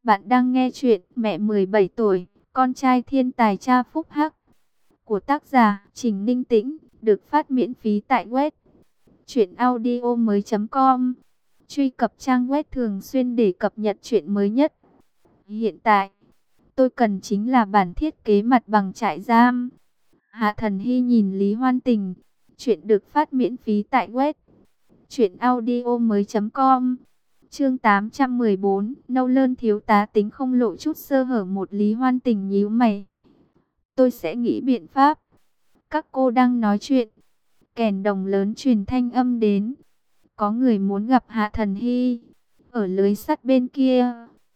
Bạn đang nghe chuyện Mẹ 17 tuổi, con trai thiên tài cha phúc hắc của tác giả Trình Ninh Tĩnh, được phát miễn phí tại web truyệnaudiomoi.com. Truy cập trang web thường xuyên để cập nhật chuyện mới nhất. Hiện tại, tôi cần chính là bản thiết kế mặt bằng trại giam. Hạ Thần Hy nhìn Lý Hoan Tình. Chuyện được phát miễn phí tại web truyệnaudiomoi.com. Chương 814, Nâu Lơn thiếu tá tính không lộ chút sơ hở. Một Lý Hoan Tình nhíu mày. Tôi sẽ nghĩ biện pháp. Các cô đang nói chuyện. Kèn đồng lớn truyền thanh âm đến. Có người muốn gặp Hạ Thần Hy. Ở lưới sắt bên kia.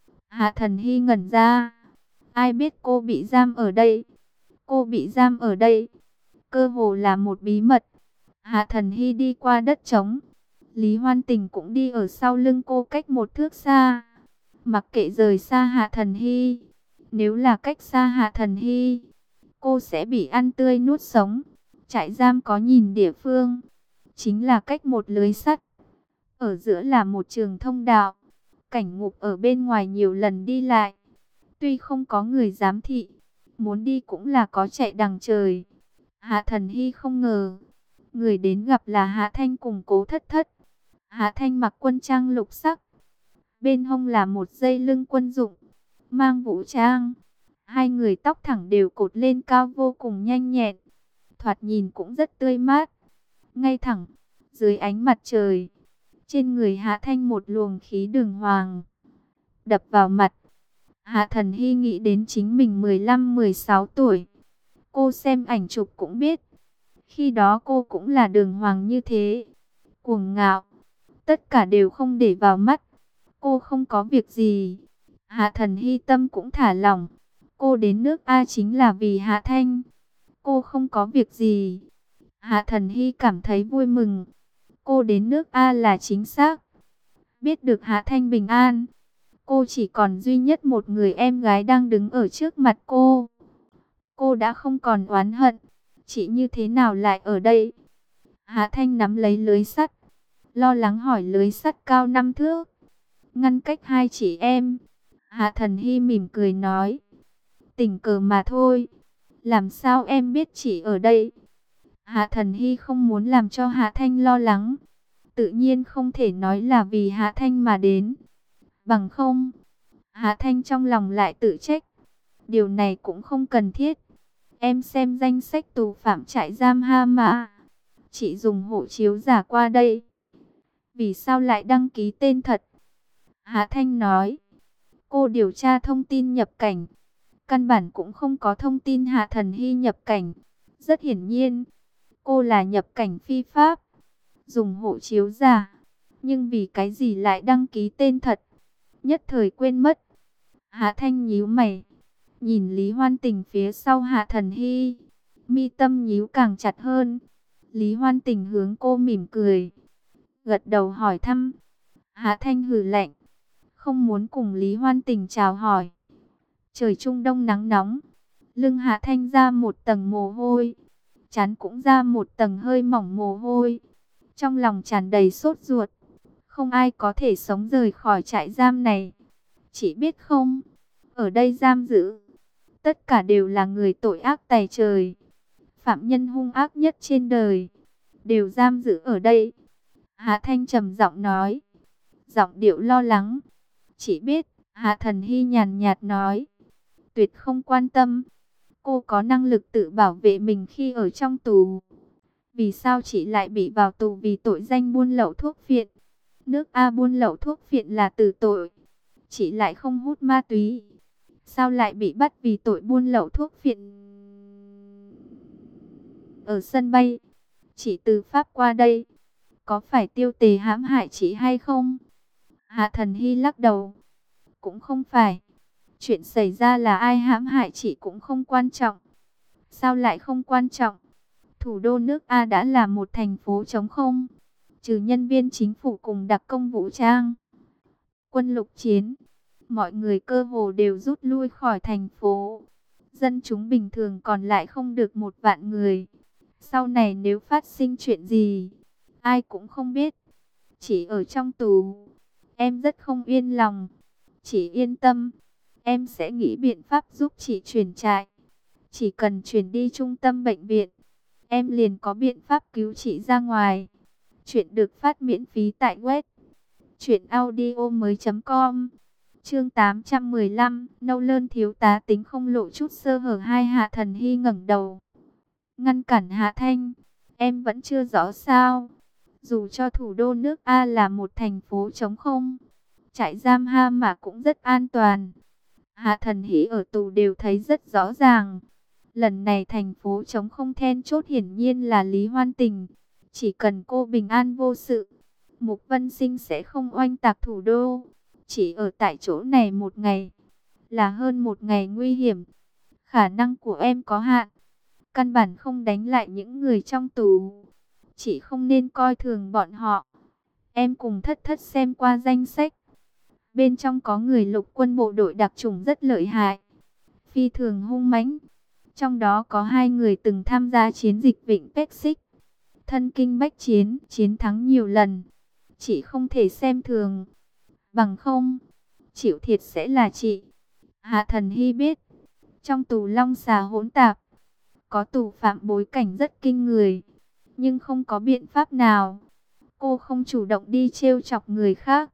Hạ Thần Hy ngẩn ra. Ai biết cô bị giam ở đây? Cô bị giam ở đây. Cơ hồ là một bí mật. Hạ Thần Hy đi qua đất trống. Lý Hoan Tình cũng đi ở sau lưng cô cách một thước xa. Mặc kệ rời xa Hạ Thần Hy. Nếu là cách xa Hạ Thần Hy, cô sẽ bị ăn tươi nuốt sống. Trại giam có nhìn địa phương. Chính là cách một lưới sắt. Ở giữa là một trường thông đạo. Cảnh ngục ở bên ngoài nhiều lần đi lại. Tuy không có người giám thị, muốn đi cũng là có chạy đằng trời. Hạ Thần Hy không ngờ, người đến gặp là Hạ Thanh cùng Cố Thất Thất. Hạ Thanh mặc quân trang lục sắc, bên hông là một dây lưng quân dụng, mang vũ trang. Hai người tóc thẳng đều cột lên cao vô cùng nhanh nhẹn, thoạt nhìn cũng rất tươi mát, ngay thẳng, dưới ánh mặt trời. Trên người Hạ Thanh một luồng khí đường hoàng, đập vào mặt. Hạ Thần Hy nghĩ đến chính mình 15-16 tuổi. Cô xem ảnh chụp cũng biết. Khi đó cô cũng là đường hoàng như thế. Cuồng ngạo. Tất cả đều không để vào mắt. Cô không có việc gì. Hạ Thần Hy tâm cũng thả lỏng. Cô đến nước A chính là vì Hạ Thanh. Cô không có việc gì. Hạ Thần Hy cảm thấy vui mừng. Cô đến nước A là chính xác. Biết được Hạ Thanh bình an. Cô chỉ còn duy nhất một người em gái đang đứng ở trước mặt cô. Cô đã không còn oán hận. Chị như thế nào lại ở đây? Hạ Thanh nắm lấy lưới sắt, lo lắng hỏi. Lưới sắt cao 5 thước, ngăn cách hai chị em. Hạ Thần Hy mỉm cười nói, tình cờ mà thôi. Làm sao em biết chị ở đây? Hạ Thần Hy không muốn làm cho Hạ Thanh lo lắng. Tự nhiên không thể nói là vì Hạ Thanh mà đến. Bằng không, Hạ Thanh trong lòng lại tự trách. Điều này cũng không cần thiết. Em xem danh sách tù phạm trại giam Ha Mã. Chị dùng hộ chiếu giả qua đây. Vì sao lại đăng ký tên thật? Hạ Thanh nói. Cô điều tra thông tin nhập cảnh. Căn bản cũng không có thông tin Hạ Thần Hy nhập cảnh. Rất hiển nhiên, cô là nhập cảnh phi pháp. Dùng hộ chiếu giả. Nhưng vì cái gì lại đăng ký tên thật? Nhất thời quên mất. Hạ Thanh nhíu mày, nhìn Lý Hoan Tình phía sau Hạ Thần Hy, mi tâm nhíu càng chặt hơn. Lý Hoan Tình hướng cô mỉm cười, gật đầu hỏi thăm. Hạ Thanh hừ lạnh, không muốn cùng Lý Hoan Tình chào hỏi. Trời Trung Đông nắng nóng, lưng Hạ Thanh ra một tầng mồ hôi, trán cũng ra một tầng hơi mỏng mồ hôi. Trong lòng tràn đầy sốt ruột, không ai có thể sống rời khỏi trại giam này. Chị biết không, ở đây giam giữ tất cả đều là người tội ác tày trời. Phạm nhân hung ác nhất trên đời đều giam giữ ở đây. Hạ Thanh trầm giọng nói, giọng điệu lo lắng. Chị biết. Hạ Thần Hy nhàn nhạt nói, tuyệt không quan tâm. Cô có năng lực tự bảo vệ mình khi ở trong tù. Vì sao chị lại bị vào tù vì tội danh buôn lậu thuốc phiện? Nước A buôn lậu thuốc phiện là tử tội. Chị lại không hút ma túy, sao lại bị bắt vì tội buôn lậu thuốc phiện? Ở sân bay, chị từ Pháp qua đây, có phải Tiêu Tề hãm hại chị hay không? Hạ Thần Hy lắc đầu, cũng không phải. Chuyện xảy ra là ai hãm hại chị cũng không quan trọng. Sao lại không quan trọng? Thủ đô nước A đã là một thành phố trống không, trừ nhân viên chính phủ cùng đặc công vũ trang, quân lục chiến, mọi người cơ hồ đều rút lui khỏi thành phố. Dân chúng bình thường còn lại không được 1 vạn người. Sau này nếu phát sinh chuyện gì, ai cũng không biết. Chỉ ở trong tù, em rất không yên lòng. Chị yên tâm, em sẽ nghĩ biện pháp giúp chị chuyển trại. Chỉ cần chuyển đi trung tâm bệnh viện, em liền có biện pháp cứu chị ra ngoài. Chuyện được phát miễn phí tại web truyệnaudiomoi.com. Chương 815, nâu lơn thiếu tá tính không lộ chút sơ hở. Hai Hạ Thần Hy ngẩng đầu, ngăn cản Hạ Thanh. Em vẫn chưa rõ sao? Dù cho thủ đô nước A là một thành phố trống không, trại giam Ha Mã cũng rất an toàn. Hạ Thần Hy ở tù đều thấy rất rõ ràng. Lần này thành phố trống không then chốt hiển nhiên là Lý Hoan Tình. Chỉ cần cô bình an vô sự, Mục Vân Sinh sẽ không oanh tạc thủ đô. Chỉ ở tại chỗ này một ngày là hơn một ngày nguy hiểm. Khả năng của em có hạn, căn bản không đánh lại những người trong tù. Chị không nên coi thường bọn họ. Em cùng Thất Thất xem qua danh sách. Bên trong có người lục quân bộ đội đặc chủng rất lợi hại, phi thường hung mãnh. Trong đó có 2 người từng tham gia chiến dịch Vịnh Pexik, thân kinh bách chiến, chiến thắng nhiều lần. Chị không thể xem thường, bằng không, chịu thiệt sẽ là chị. Hạ Thần Hy biết, trong tù Long Xà hỗn tạp, có tù phạm bối cảnh rất kinh người, nhưng không có biện pháp nào. Cô không chủ động đi trêu chọc người khác,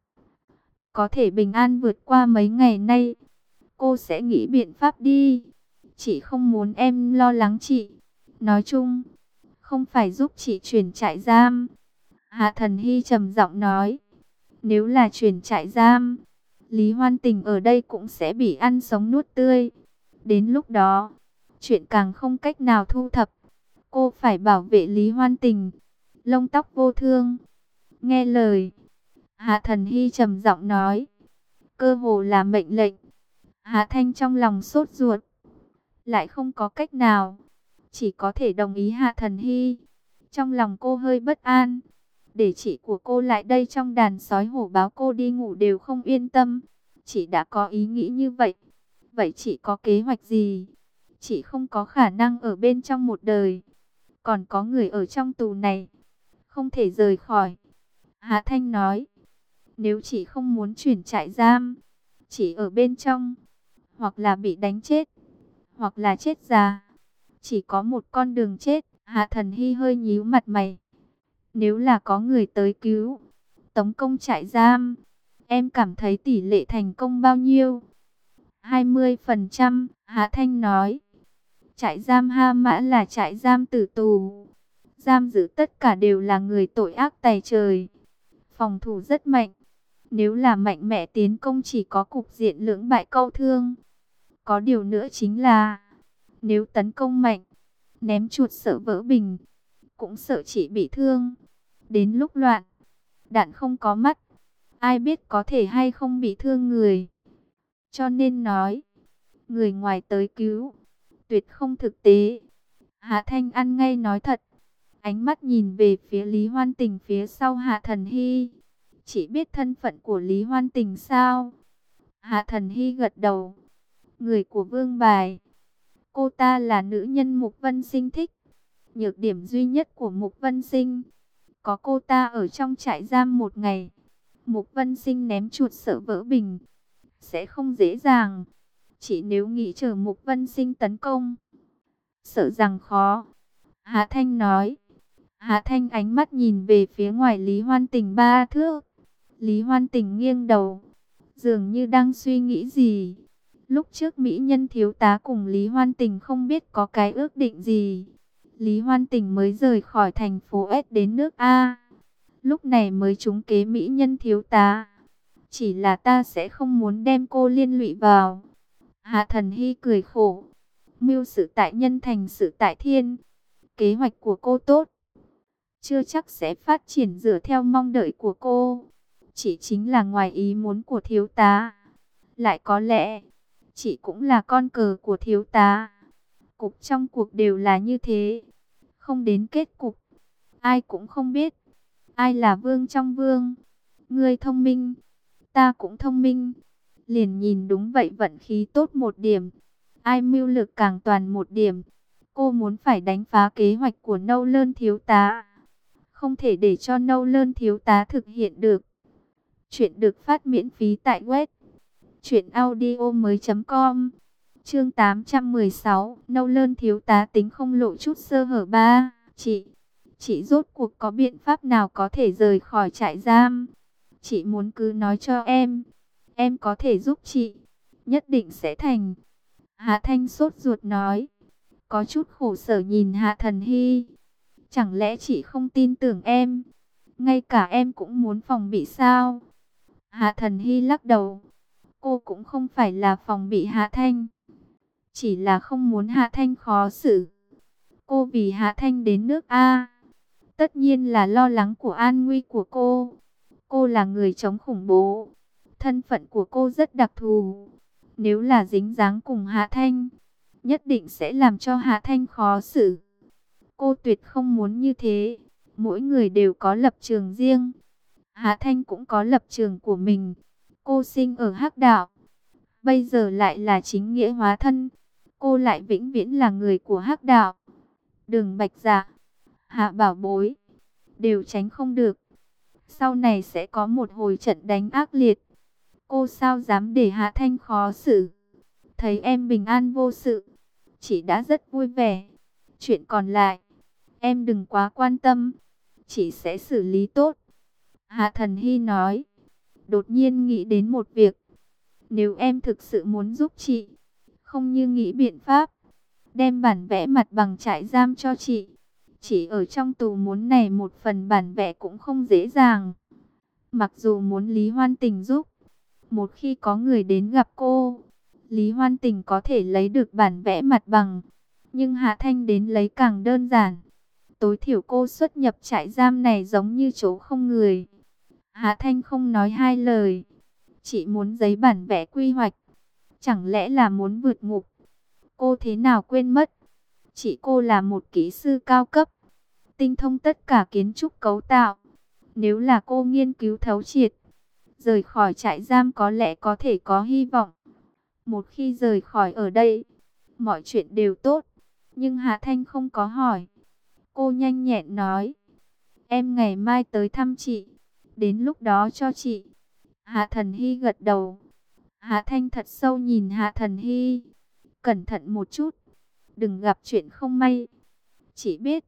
có thể bình an vượt qua mấy ngày nay. Cô sẽ nghĩ biện pháp đi. Chị không muốn em lo lắng chị. Nói chung, không phải giúp chị chuyển trại giam. Hạ Thần Hy trầm giọng nói. Nếu là chuyển trại giam, Lý Hoan Tình ở đây cũng sẽ bị ăn sống nuốt tươi. Đến lúc đó, chuyện càng không cách nào thu thập. Cô phải bảo vệ Lý Hoan Tình, lông tóc vô thương. Nghe lời, Hạ Thần Hy trầm giọng nói, cơ hồ là mệnh lệnh. Hạ Thanh trong lòng sốt ruột, lại không có cách nào, chỉ có thể đồng ý Hạ Thần Hy. Trong lòng cô hơi bất an, để chị của cô lại đây trong đàn sói hổ báo cô đi ngủ đều không yên tâm. Chị đã có ý nghĩ như vậy, vậy chị có kế hoạch gì? Chị không có khả năng ở bên trong một đời, còn có người ở trong tù này, không thể rời khỏi. Hạ Thanh nói, nếu chị không muốn chuyển trại giam, chỉ ở bên trong, hoặc là bị đánh chết, hoặc là chết già. Chỉ có một con đường chết. Hạ Thần Hy hơi nhíu mặt mày. Nếu là có người tới cứu, tống công trại giam, em cảm thấy tỷ lệ thành công bao nhiêu? 20%, Hạ Thanh nói. Trại giam Ha Mã là trại giam tử tù, giam giữ tất cả đều là người tội ác tày trời, phòng thủ rất mạnh. Nếu là mạnh mẽ tiến công chỉ có cục diện lưỡng bại câu thương. Có điều nữa chính là, nếu tấn công mạnh, ném chuột sợ vỡ bình, cũng sợ chỉ bị thương. Đến lúc loạn, đạn không có mắt, ai biết có thể hay không bị thương người. Cho nên nói, người ngoài tới cứu, tuyệt không thực tế. Hạ Thanh ăn ngay nói thật, ánh mắt nhìn về phía Lý Hoan Tình phía sau Hạ Thần Hy. Chỉ biết thân phận của Lý Hoan Tình sao? Hạ Thần Hy gật đầu. Người của Vương Bài. Cô ta là nữ nhân Mục Vân Sinh thích. Nhược điểm duy nhất của Mục Vân Sinh, có cô ta ở trong trại giam một ngày, Mục Vân Sinh ném chuột sợ vỡ bình, sẽ không dễ dàng. Chỉ nếu nghĩ chờ Mục Vân Sinh tấn công, sợ rằng khó. Hạ Thanh nói. Hạ Thanh ánh mắt nhìn về phía ngoài Lý Hoan Tình 3 thước. Lý Hoan Tình nghiêng đầu, dường như đang suy nghĩ gì. Lúc trước mỹ nhân thiếu tá cùng Lý Hoan Tình không biết có cái ước định gì. Lý Hoan Tình mới rời khỏi thành phố S đến nước A, lúc này mới trúng kế mỹ nhân thiếu tá. Chỉ là ta sẽ không muốn đem cô liên lụy vào. Hạ Thần Hy cười khổ. Mưu sự tại nhân thành sự tại thiên. Kế hoạch của cô tốt, chưa chắc sẽ phát triển dựa theo mong đợi của cô. Chỉ chính là ngoài ý muốn của thiếu tá. Lại có lẽ, chị cũng là con cờ của thiếu tá. Cục trong cuộc đều là như thế. Không đến kết cục, ai cũng không biết ai là vương trong vương. Ngươi thông minh, ta cũng thông minh, liền nhìn đúng vậy vận khí tốt một điểm, ai mưu lược càng toàn một điểm. Cô muốn phải đánh phá kế hoạch của Nâu Lơn thiếu tá, không thể để cho Nâu Lơn thiếu tá thực hiện được. Chuyện được phát miễn phí tại web Chuyện audio mới.com. Chương 816, Nâu Lơn thiếu tá tính không lộ chút sơ hở ba. Chị rốt cuộc có biện pháp nào có thể rời khỏi trại giam? Chị muốn cứ nói cho em có thể giúp chị, nhất định sẽ thành. Hạ Thanh sốt ruột nói, có chút khổ sở nhìn Hạ Thần Hy. Chẳng lẽ chị không tin tưởng em? Ngay cả em cũng muốn phòng bị sao? Hạ Thần Hy lắc đầu. Cô cũng không phải là phòng bị Hạ Thanh, chỉ là không muốn Hạ Thanh khó xử. Cô vì Hạ Thanh đến nước A, tất nhiên là lo lắng của an nguy của cô. Cô là người chống khủng bố, thân phận của cô rất đặc thù. Nếu là dính dáng cùng Hạ Thanh, nhất định sẽ làm cho Hạ Thanh khó xử. Cô tuyệt không muốn như thế. Mỗi người đều có lập trường riêng. Hạ Thanh cũng có lập trường của mình. Cô sinh ở Hắc Đạo, bây giờ lại là chính nghĩa hóa thân. Cô lại vĩnh viễn là người của Hắc Đạo. Đường Bạch Dạ, Hạ Bảo Bối đều tránh không được. Sau này sẽ có một hồi trận đánh ác liệt. Cô sao dám để Hạ Thanh khó xử? Thấy em bình an vô sự, chị đã rất vui vẻ. Chuyện còn lại, em đừng quá quan tâm, chị sẽ xử lý tốt. Hạ Thần Hy nói, đột nhiên nghĩ đến một việc. Nếu em thực sự muốn giúp chị, không như nghĩ biện pháp đem bản vẽ mặt bằng trại giam cho chị. Chỉ ở trong tù muốn này một phần bản vẽ cũng không dễ dàng. Mặc dù muốn Lý Hoan Tình giúp, một khi có người đến gặp cô, Lý Hoan Tình có thể lấy được bản vẽ mặt bằng. Nhưng Hạ Thanh đến lấy càng đơn giản. Tối thiểu cô xuất nhập trại giam này giống như chỗ không người. Hạ Thanh không nói hai lời. Chị muốn giấy bản vẽ quy hoạch, chẳng lẽ là muốn vượt ngục? Cô thế nào quên mất, chị cô là một kỹ sư cao cấp, tinh thông tất cả kiến trúc cấu tạo. Nếu là cô nghiên cứu thấu triệt, rời khỏi trại giam có lẽ có thể có hy vọng. Một khi rời khỏi ở đây, mọi chuyện đều tốt. Nhưng Hạ Thanh không có hỏi. Cô nhanh nhẹn nói, em ngày mai tới thăm chị, đến lúc đó cho chị. Hạ Thần Hy gật đầu. Hạ Thanh thật sâu nhìn Hạ Thần Hy. Cẩn thận một chút, đừng gặp chuyện không may. Chị biết.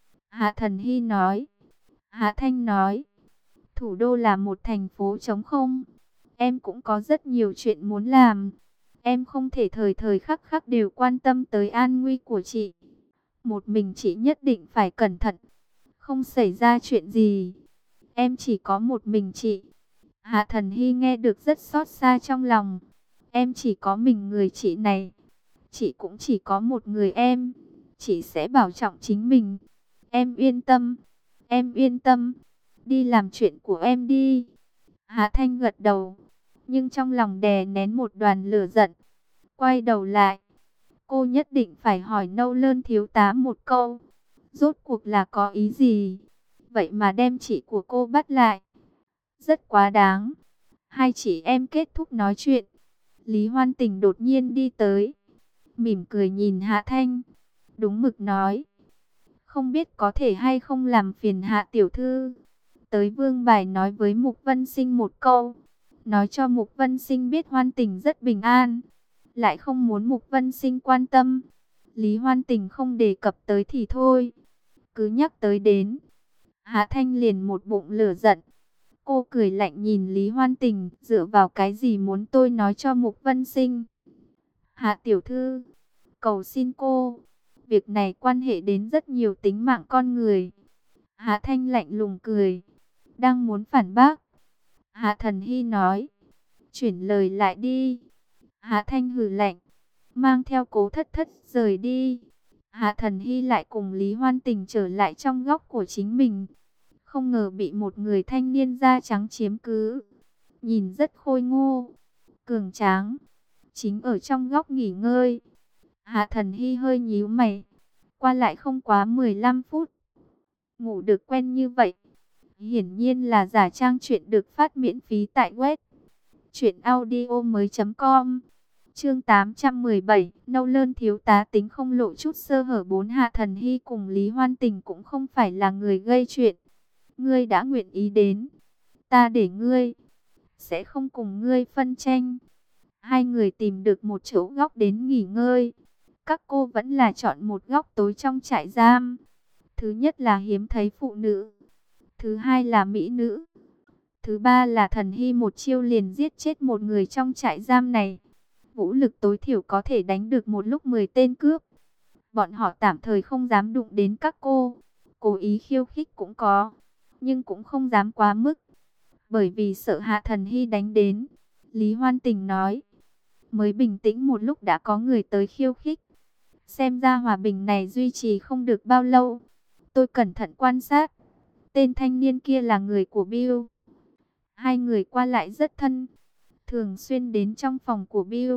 Hạ Thần Hy nói. Hạ Thanh nói, thủ đô là một thành phố trống không. Em cũng có rất nhiều chuyện muốn làm. Em không thể thời thời khắc khắc đều quan tâm tới an nguy của chị. Một mình chị nhất định phải cẩn thận, không xảy ra chuyện gì. Em chỉ có một mình chị. Hạ Thần Hy nghe được rất xót xa trong lòng. Em chỉ có mình người chị này. Chị cũng chỉ có một người em. Chị sẽ bảo trọng chính mình. Em yên tâm. Em yên tâm. Đi làm chuyện của em đi. Hạ Thanh gật đầu, nhưng trong lòng đè nén một đoàn lửa giận. Quay đầu lại, cô nhất định phải hỏi Nâu Lơn thiếu tá một câu. Rốt cuộc là có ý gì? Vậy mà đem chị của cô bắt lại. Rất quá đáng. Hai chị em kết thúc nói chuyện. Lý Hoan Tình đột nhiên đi tới, mỉm cười nhìn Hạ Thanh. Đúng mực nói, không biết có thể hay không làm phiền Hạ tiểu thư, tới Vương Bài nói với Mục Vân Sinh một câu, nói cho Mục Vân Sinh biết Hoan Tình rất bình an, lại không muốn Mục Vân Sinh quan tâm. Lý Hoan Tình không đề cập tới thì thôi, cứ nhắc tới đến, Hạ Thanh liền một bụng lửa giận. Cô cười lạnh nhìn Lý Hoan Tình, dựa vào cái gì muốn tôi nói cho Mục Vân Sinh? Hạ tiểu thư, cầu xin cô, việc này quan hệ đến rất nhiều tính mạng con người. Hạ Thanh lạnh lùng cười, đang muốn phản bác. Hạ Thần Hy nói, chuyển lời lại đi. Hạ Thanh hừ lạnh, mang theo Cố Thất Thất rời đi. Hạ Thần Hy lại cùng Lý Hoan Tình trở lại trong góc của chính mình. Không ngờ bị một người thanh niên da trắng chiếm cứ. Nhìn rất khôi ngô, cường tráng, chính ở trong góc nghỉ ngơi. Hạ Thần Hy hơi nhíu mày, qua lại không quá 15 phút. Ngủ được quen như vậy, hiển nhiên là giả trang. Chuyện được phát miễn phí tại web truyệnaudiomoi.com. Chương 817, Nâu Lơn thiếu tá tính không lộ chút sơ hở 4. Hạ Thần Hy cùng Lý Hoan Tình cũng không phải là người gây chuyện. Ngươi đã nguyện ý đến, ta để ngươi, sẽ không cùng ngươi phân tranh. Hai người tìm được một chỗ góc đến nghỉ ngơi. Các cô vẫn là chọn một góc tối trong trại giam. Thứ nhất là hiếm thấy phụ nữ. Thứ hai là mỹ nữ. Thứ ba là Thần Hy một chiêu liền giết chết một người trong trại giam này. Vũ lực tối thiểu có thể đánh được một lúc 10 tên cướp. Bọn họ tạm thời không dám đụng đến các cô. Cố ý khiêu khích cũng có, nhưng cũng không dám quá mức. Bởi vì sợ Hạ Thần Hy đánh đến. Lý Hoan Tình nói. Mới bình tĩnh một lúc đã có người tới khiêu khích. Xem ra hòa bình này duy trì không được bao lâu. Tôi cẩn thận quan sát. Tên thanh niên kia là người của Bill. Hai người qua lại rất thân. Thường xuyên đến trong phòng của Bill.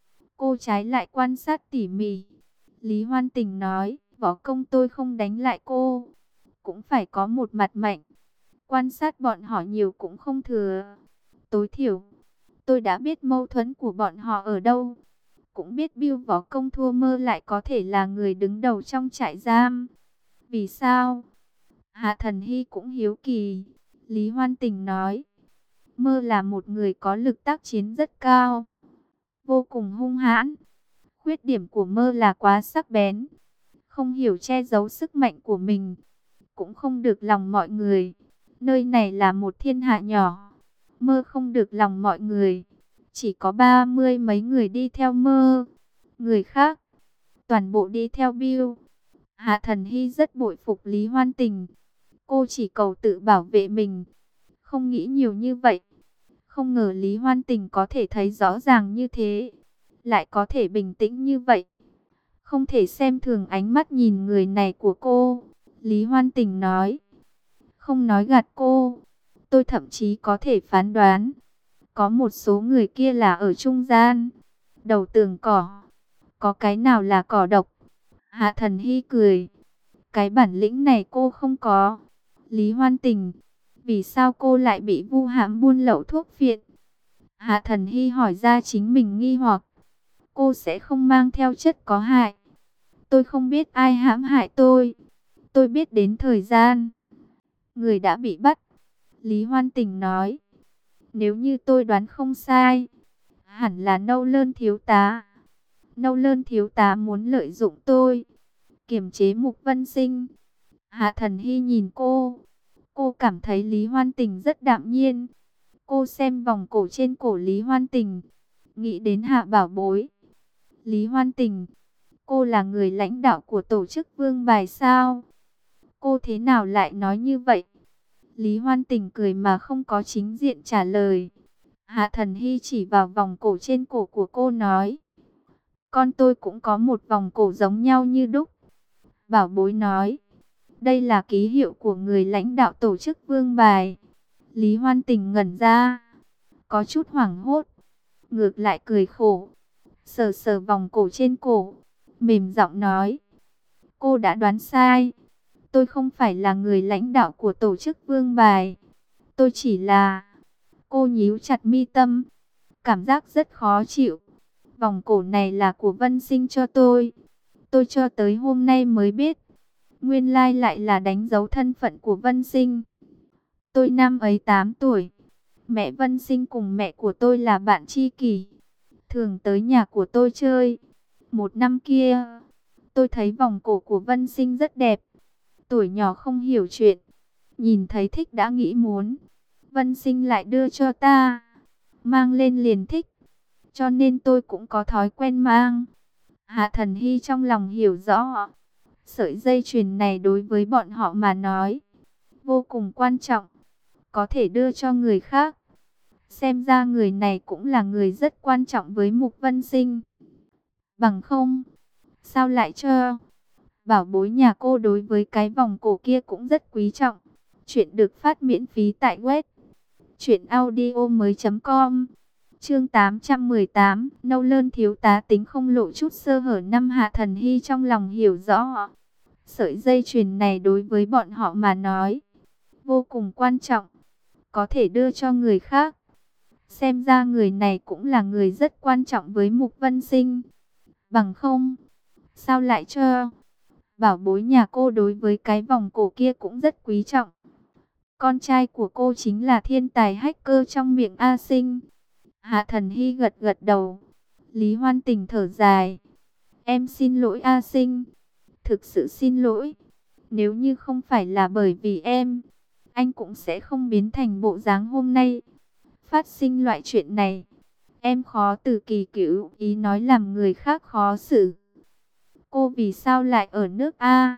Cô trái lại quan sát tỉ mỉ. Lý Hoan Tình nói, võ công tôi không đánh lại cô. Cũng phải có một mặt mạnh. Quan sát bọn họ nhiều cũng không thừa. Tối thiểu, tôi đã biết mâu thuẫn của bọn họ ở đâu. Cũng biết Bill võ công thua Mơ lại có thể là người đứng đầu trong trại giam. Vì sao? Hạ Thần Hy cũng hiếu kỳ. Lý Hoan Tình nói, Mơ là một người có lực tác chiến rất cao, vô cùng hung hãn. Khuyết điểm của Mơ là quá sắc bén, không hiểu che giấu sức mạnh của mình, cũng không được lòng mọi người. Nơi này là một thiên hạ nhỏ, Mơ không được lòng mọi người. Chỉ có 30 mấy người đi theo Mơ, người khác toàn bộ đi theo Bill. Hạ Thần Hy rất bội phục Lý Hoan Tình. Cô chỉ cầu tự bảo vệ mình, không nghĩ nhiều như vậy. Không ngờ Lý Hoan Tình có thể thấy rõ ràng như thế, lại có thể bình tĩnh như vậy. Không thể xem thường ánh mắt nhìn người này của cô. Lý Hoan Tình nói, không nói gạt cô, tôi thậm chí có thể phán đoán. Có một số người kia là ở trung gian, đầu tường cỏ. Có cái nào là cỏ độc? Hạ Thần Hy cười. Cái bản lĩnh này cô không có. Lý Hoan Tình, vì sao cô lại bị vu hãm buôn lậu thuốc phiện? Hạ Thần Hy hỏi ra chính mình nghi hoặc. Cô sẽ không mang theo chất có hại. Tôi không biết ai hãm hại tôi. Tôi biết đến thời gian. Người đã bị bắt. Lý Hoan Tình nói. Nếu như tôi đoán không sai, hẳn là Nâu Lơn thiếu tá. Nâu Lơn thiếu tá muốn lợi dụng tôi, kiềm chế Mục Vân Sinh. Hạ Thần Hy nhìn cô. Cô cảm thấy Lý Hoan Tình rất đạm nhiên. Cô xem vòng cổ trên cổ Lý Hoan Tình, nghĩ đến Hạ Bảo Bối. Lý Hoan Tình, cô là người lãnh đạo của tổ chức Vương Bài sao? Cô thế nào lại nói như vậy? Lý Hoan Tình cười mà không có chính diện trả lời. Hạ Thần Hy chỉ vào vòng cổ trên cổ của cô nói. Con tôi cũng có một vòng cổ giống nhau như đúc. Bảo Bối nói. Đây là ký hiệu của người lãnh đạo tổ chức Vương Bài. Lý Hoan Tình ngẩn ra, có chút hoảng hốt, ngược lại cười khổ, sờ sờ vòng cổ trên cổ, mềm giọng nói. Cô đã đoán sai. Tôi không phải là người lãnh đạo của tổ chức Vương Bài. Tôi chỉ là... Cô nhíu chặt mi tâm, cảm giác rất khó chịu. Vòng cổ này là của Vân Sinh cho tôi. Tôi cho tới hôm nay mới biết, nguyên lai lại là đánh dấu thân phận của Vân Sinh. Tôi năm ấy 8 tuổi. Mẹ Vân Sinh cùng mẹ của tôi là bạn tri kỷ, thường tới nhà của tôi chơi. Một năm kia, tôi thấy vòng cổ của Vân Sinh rất đẹp. Tuổi nhỏ không hiểu chuyện, nhìn thấy thích đã nghĩ muốn. Vân Sinh lại đưa cho ta, mang lên liền thích, cho nên tôi cũng có thói quen mang. Hạ Thần Hy trong lòng hiểu rõ, sợi dây chuyền này đối với bọn họ mà nói vô cùng quan trọng, có thể đưa cho người khác. Xem ra người này cũng là người rất quan trọng với Mục Vân Sinh. Bằng không, sao lại cho? Bảo Bối nhà cô đối với cái vòng cổ kia cũng rất quý trọng. Chuyện được phát miễn phí tại web truyệnaudiomoi.com. Chương 818, Nâu Lơn thiếu tá tính không lộ chút sơ hở. Năm Hạ Thần Hy trong lòng hiểu rõ, sợi dây chuyền này đối với bọn họ mà nói vô cùng quan trọng, có thể đưa cho người khác. Xem ra người này cũng là người rất quan trọng với Mục Vân Sinh. Bằng không, sao lại cho? Bảo Bối nhà cô đối với cái vòng cổ kia cũng rất quý trọng. Con trai của cô chính là thiên tài hacker trong miệng A Sinh. Hạ Thần Hy gật gật đầu. Lý Hoan Tình thở dài. Em xin lỗi A Sinh. Thực sự xin lỗi. Nếu như không phải là bởi vì em, anh cũng sẽ không biến thành bộ dáng hôm nay. Phát sinh loại chuyện này, em khó từ kỳ cựu ý nói làm người khác khó xử. Cô vì sao lại ở nước A?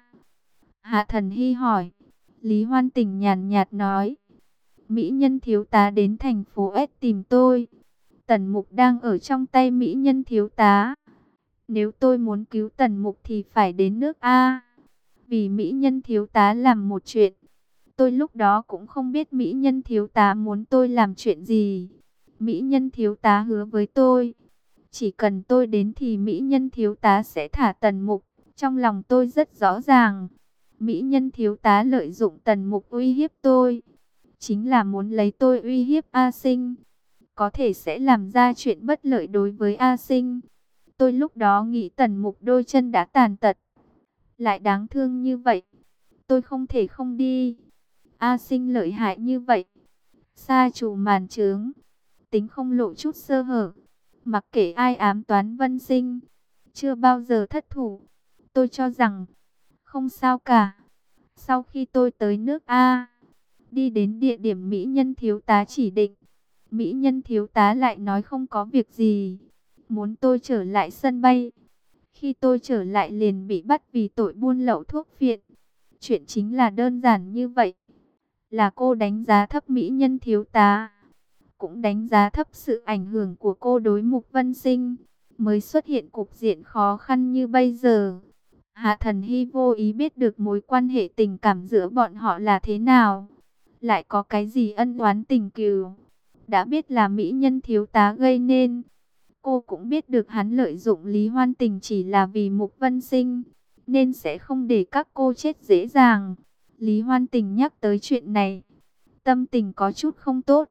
Hạ Thần Hy hỏi. Lý Hoan Tình nhàn nhạt nói. Mỹ nhân thiếu tá đến thành phố S tìm tôi. Tần Mục đang ở trong tay Mỹ nhân thiếu tá. Nếu tôi muốn cứu Tần Mục thì phải đến nước A. Vì Mỹ nhân thiếu tá làm một chuyện. Tôi lúc đó cũng không biết Mỹ nhân thiếu tá muốn tôi làm chuyện gì. Mỹ nhân thiếu tá hứa với tôi, chỉ cần tôi đến thì Mỹ nhân thiếu tá sẽ thả Tần Mục. Trong lòng tôi rất rõ ràng, Mỹ nhân thiếu tá lợi dụng Tần Mục uy hiếp tôi, chính là muốn lấy tôi uy hiếp A Sinh. Có thể sẽ làm ra chuyện bất lợi đối với A Sinh. Tôi lúc đó nghĩ Tần Mục đôi chân đã tàn tật, lại đáng thương như vậy, tôi không thể không đi. A Sinh lợi hại như vậy, sa trù màn trướng, tính không lộ chút sơ hở, mặc kệ ai ám toán Vân Sinh, chưa bao giờ thất thủ. Tôi cho rằng không sao cả. Sau khi tôi tới nước A, đi đến địa điểm Mỹ nhân thiếu tá chỉ định, Mỹ nhân thiếu tá lại nói không có việc gì, muốn tôi trở lại sân bay. Khi tôi trở lại liền bị bắt vì tội buôn lậu thuốc viện. Chuyện chính là đơn giản như vậy. Là cô đánh giá thấp Mỹ nhân thiếu tá, cũng đánh giá thấp sự ảnh hưởng của cô đối Mục Vân Sinh, mới xuất hiện cục diện khó khăn như bây giờ. Hạ Thần Hy vô ý biết được mối quan hệ tình cảm giữa bọn họ là thế nào, lại có cái gì ân oán tình cừu. Đã biết là Mỹ nhân thiếu tá gây nên, cô cũng biết được hắn lợi dụng Lý Hoan Tình chỉ là vì Mục Vân Sinh, nên sẽ không để các cô chết dễ dàng. Lý Hoan Tình nhắc tới chuyện này, tâm tình có chút không tốt.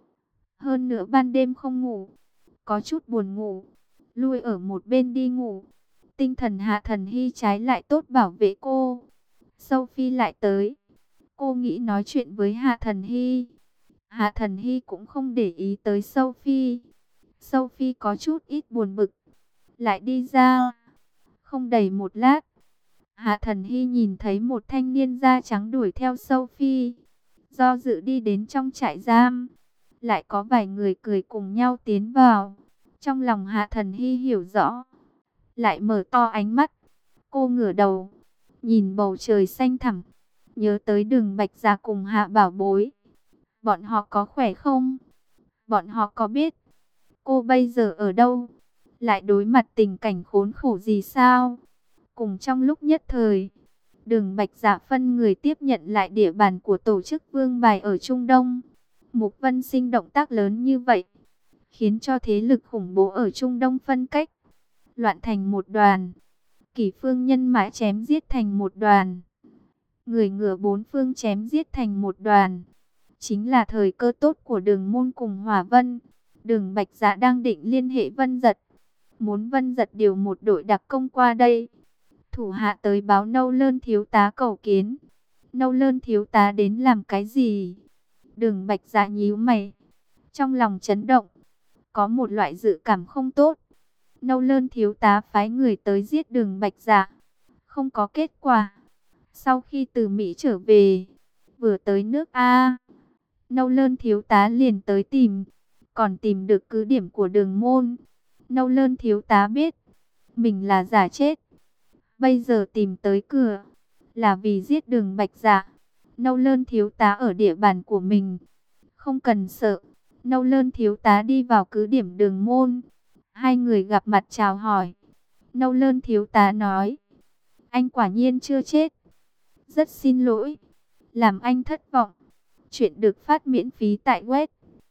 Hơn nữa ban đêm không ngủ, có chút buồn ngủ, lui ở một bên đi ngủ. Tinh thần Hạ Thần Hy trái lại tốt bảo vệ cô. Sophie lại tới, cô nghĩ nói chuyện với Hạ Thần Hy. Hạ Thần Hy cũng không để ý tới Sophie. Sophie có chút ít buồn bực, lại đi ra. Không đầy một lát, Hạ Thần Hy nhìn thấy một thanh niên da trắng đuổi theo Sophie, do dự đi đến trong trại giam. Lại có vài người cười cùng nhau tiến vào. Trong lòng Hạ Thần Hy hiểu rõ, lại mở to ánh mắt. Cô ngửa đầu, nhìn bầu trời xanh thẳm, nhớ tới Đường Bạch Dạ cùng Hạ Bảo Bối. Bọn họ có khỏe không? Bọn họ có biết cô bây giờ ở đâu? Lại đối mặt tình cảnh khốn khổ gì sao? Cùng trong lúc nhất thời, Đường Bạch Dạ phân người tiếp nhận lại địa bàn của tổ chức Vương Bài ở Trung Đông. Mục Vân Sinh động tác lớn như vậy, khiến cho thế lực khủng bố ở Trung Đông phân cách, loạn thành một đoàn. Kỷ phương nhân mã chém giết thành một đoàn, người ngựa bốn phương chém giết thành một đoàn. Chính là thời cơ tốt của Đường Môn cùng Hỏa Vân. Đường Bạch Dạ đang định liên hệ Vân Dật, muốn Vân Dật điều một đội đặc công qua đây. Thủ hạ tới báo Nâu Lơn thiếu tá cầu kiến. Nâu Lơn thiếu tá đến làm cái gì? Đường Bạch Dạ nhíu mày, trong lòng chấn động, có một loại dự cảm không tốt. Nâu Lơn thiếu tá phái người tới giết Đường Bạch Dạ, không có kết quả. Sau khi từ Mỹ trở về, vừa tới nước A, Nâu Lơn thiếu tá liền tới tìm, còn tìm được cứ điểm của Đường Môn. Nâu Lơn thiếu tá biết mình là giả chết, bây giờ tìm tới cửa là vì giết Đường Bạch Dạ. Nâu Lơn thiếu tá ở địa bàn của mình, không cần sợ. Nâu Lơn thiếu tá đi vào cứ điểm Đường Môn, hai người gặp mặt chào hỏi. Nâu Lơn thiếu tá nói, anh quả nhiên chưa chết, rất xin lỗi, làm anh thất vọng. Chuyện được phát miễn phí tại web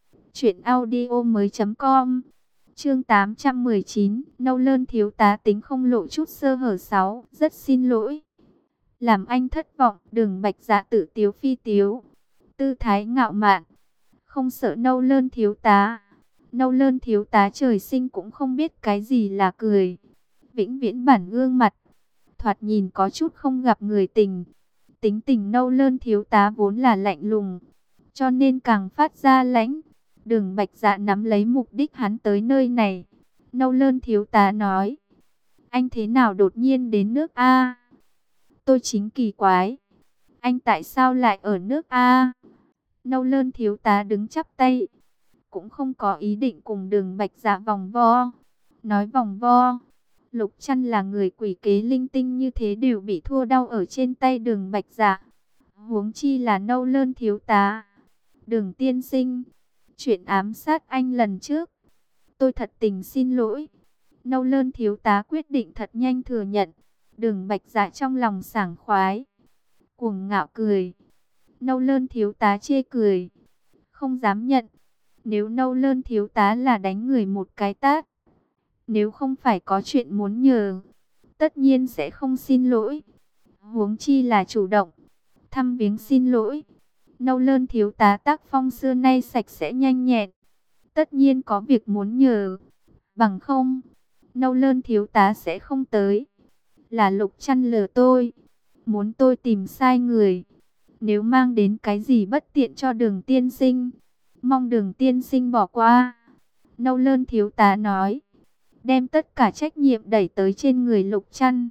truyệnaudiomoi.com. Chương 819, Nâu Lơn thiếu tá tính không lộ chút sơ hở. 6, rất xin lỗi, làm anh thất vọng. Đường Bạch Dạ tự tiếu phi tiếu, tư thái ngạo mạn, không sợ Nâu Lơn thiếu tá. Nâu Lơn thiếu tá trời sinh cũng không biết cái gì là cười, vĩnh viễn bản gương mặt, thoạt nhìn có chút không gặp người tình. Tính tình Nâu Lơn thiếu tá vốn là lạnh lùng, cho nên càng phát ra lãnh. Đường Bạch Dạ nắm lấy mục đích hắn tới nơi này. Nâu Lơn thiếu tá nói, anh thế nào đột nhiên đến nước A? Tôi chính kỳ quái, anh tại sao lại ở nước A? Nâu Lơn thiếu tá đứng chắp tay, cũng không có ý định cùng Đường Bạch Dạ vòng vo. Nói vòng vo, Lục Trăn là người quỷ kế linh tinh như thế đều bị thua đau ở trên tay Đường Bạch Dạ. Huống chi là Nâu Lơn thiếu tá. Đường tiên sinh, chuyện ám sát anh lần trước, tôi thật tình xin lỗi. Nâu Lơn thiếu tá quyết định thật nhanh thừa nhận. Đường Bạch Dạ trong lòng sảng khoái, cuồng ngạo cười. Nâu Lơn thiếu tá chê cười, không dám nhận. Nếu Nâu Lơn thiếu tá là đánh người một cái tát, nếu không phải có chuyện muốn nhờ, tất nhiên sẽ không xin lỗi. Huống chi là chủ động thăm viếng xin lỗi. Nâu Lơn thiếu tá tác phong xưa nay sạch sẽ nhanh nhẹn, tất nhiên có việc muốn nhờ. Bằng không, Nâu Lơn thiếu tá sẽ không tới. Là Lục Trăn lừa tôi, muốn tôi tìm sai người. Nếu mang đến cái gì bất tiện cho Đường tiên sinh, mong Đường tiên sinh bỏ qua. Nâu Lơn thiếu tá nói, đem tất cả trách nhiệm đẩy tới trên người Lục Trăn.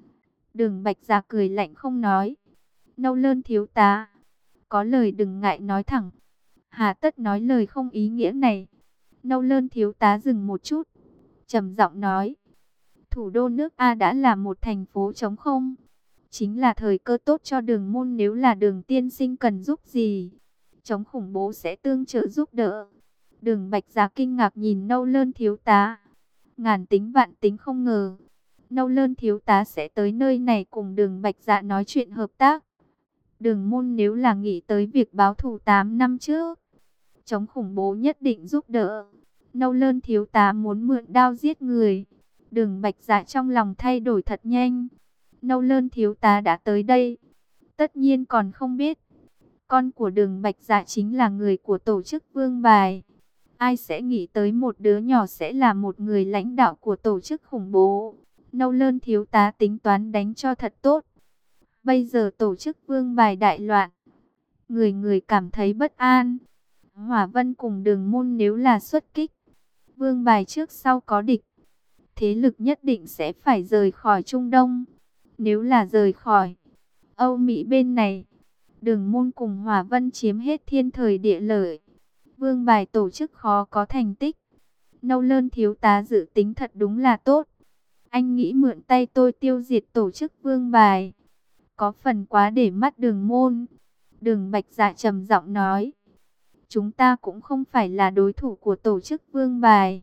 Đường Bạch Dạ cười lạnh không nói. Nâu Lơn thiếu tá, có lời đừng ngại nói thẳng, hà tất nói lời không ý nghĩa này. Nâu Lơn thiếu tá dừng một chút, trầm giọng nói, thủ đô nước A đã là một thành phố trống không, chính là thời cơ tốt cho Đường môn. Nếu là Đường tiên sinh cần giúp gì, chống khủng bố sẽ tương trợ giúp đỡ. Đường Bạch Dạ kinh ngạc nhìn Nâu Lơn thiếu tá, ngàn tính vạn tính không ngờ Nâu Lơn thiếu tá sẽ tới nơi này cùng Đường Bạch Dạ nói chuyện hợp tác. Đường môn nếu là nghĩ tới việc báo thù 8 năm trước, chống khủng bố nhất định giúp đỡ. Nâu Lơn thiếu tá muốn mượn đao giết người. Đường Bạch Dạ trong lòng thay đổi thật nhanh. Nâu Lơn thiếu tá đã tới đây, tất nhiên còn không biết, con của Đường Bạch Dạ chính là người của tổ chức Vương Bài. Ai sẽ nghĩ tới một đứa nhỏ sẽ là một người lãnh đạo của tổ chức khủng bố. Nâu Lơn thiếu tá tính toán đánh cho thật tốt. Bây giờ tổ chức Vương Bài đại loạn, người người cảm thấy bất an. Hỏa Vân cùng Đường môn nếu là xuất kích, Vương Bài trước sau có địch, thế lực nhất định sẽ phải rời khỏi Trung Đông. Nếu là rời khỏi Âu Mỹ bên này, Đường môn cùng Hỏa Vân chiếm hết thiên thời địa lợi, Vương Bài tổ chức khó có thành tích. Nâu Lơn thiếu tá dự tính thật đúng là tốt. Anh nghĩ mượn tay tôi tiêu diệt tổ chức Vương Bài, có phần quá để mắt Đường môn. Đường Bạch Dạ trầm giọng nói, chúng ta cũng không phải là đối thủ của tổ chức Vương Bài.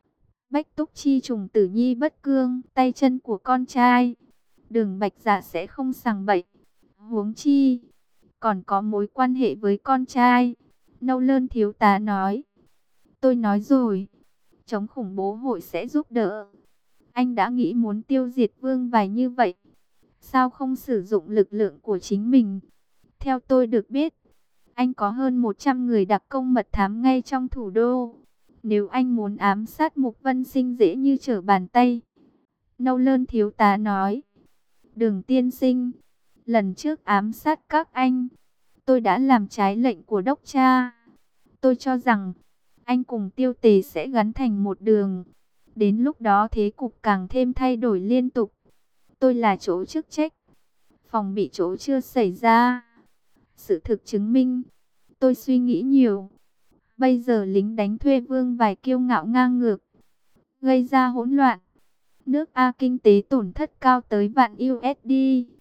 Bách Túc Chi trùng tử nhi bất cương, tay chân của con trai, Đường Bạch Dạ sẽ không sằng bậy. Huống chi còn có mối quan hệ với con trai. Nâu Lơn thiếu tá nói, tôi nói rồi, chống khủng bố hội sẽ giúp đỡ. Anh đã nghĩ muốn tiêu diệt Vương Bài như vậy, sao không sử dụng lực lượng của chính mình? Theo tôi được biết, anh có hơn 100 người đặc công mật thám ngay trong thủ đô. Nếu anh muốn ám sát Mục Vân Sinh dễ như trở bàn tay. Nâu Lơn thiếu tá nói, Đường tiên sinh, lần trước ám sát các anh, tôi đã làm trái lệnh của đốc cha. Tôi cho rằng anh cùng Tiêu Tề sẽ gắn thành một đường. Đến lúc đó thế cục càng thêm thay đổi liên tục. Tôi là chỗ chức trách, phòng bị chỗ chưa xảy ra. Sự thực chứng minh, tôi suy nghĩ nhiều. Bây giờ lính đánh thuê Vương Bài kiêu ngạo ngang ngược, gây ra hỗn loạn. Nước A kinh tế tổn thất cao tới vạn USD.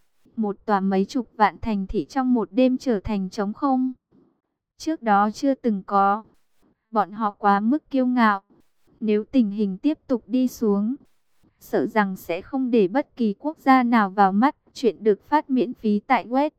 Một tòa mấy chục vạn thành thị trong một đêm trở thành trống không. Trước đó chưa từng có. Bọn họ quá mức kiêu ngạo. Nếu tình hình tiếp tục đi xuống, sợ rằng sẽ không để bất kỳ quốc gia nào vào mắt. Chuyện được phát miễn phí tại web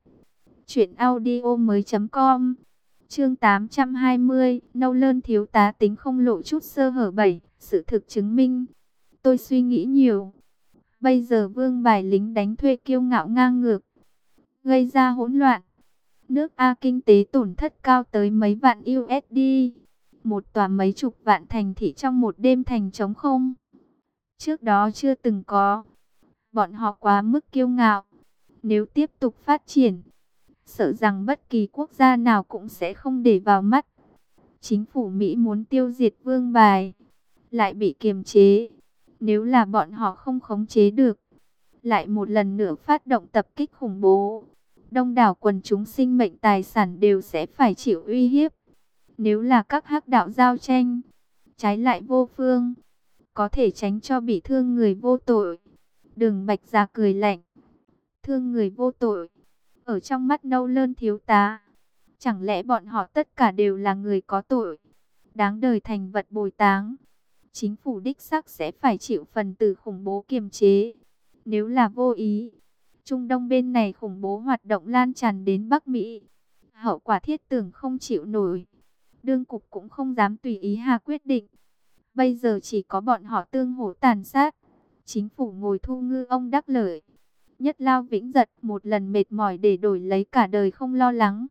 truyệnaudiomoi.com. Chương 820, Nâu Lơn thiếu tá tính không lộ chút sơ hở 7, sự thực chứng minh, tôi suy nghĩ nhiều. Bây giờ Vương Bài lính đánh thuê kiêu ngạo ngang ngược, gây ra hỗn loạn. Nước A kinh tế tổn thất cao tới mấy vạn USD. Một tòa mấy chục vạn thành thị trong một đêm thành trống không. Trước đó chưa từng có. Bọn họ quá mức kiêu ngạo. Nếu tiếp tục phát triển, sợ rằng bất kỳ quốc gia nào cũng sẽ không để vào mắt. Chính phủ Mỹ muốn tiêu diệt Vương Bài, lại bị kiềm chế. Nếu là bọn họ không khống chế được, lại một lần nữa phát động tập kích khủng bố, đông đảo quần chúng sinh mệnh tài sản đều sẽ phải chịu uy hiếp. Nếu là các hắc đạo giao tranh, trái lại vô phương, có thể tránh cho bị thương người vô tội. Đường Bạch Dạ cười lạnh. Thương người vô tội, ở trong mắt Nâu Lơn thiếu tá, chẳng lẽ bọn họ tất cả đều là người có tội, đáng đời thành vật bồi táng? Chính phủ đích xác sẽ phải chịu phần tử khủng bố kiềm chế. Nếu là vô ý, Trung Đông bên này khủng bố hoạt động lan tràn đến Bắc Mỹ, hậu quả thiết tưởng không chịu nổi. Đương cục cũng không dám tùy ý hạ quyết định. Bây giờ chỉ có bọn họ tương hỗ tàn sát. Chính phủ ngồi thu ngư ông đắc lợi. Nhất Lao Vĩnh Giật một lần mệt mỏi để đổi lấy cả đời không lo lắng.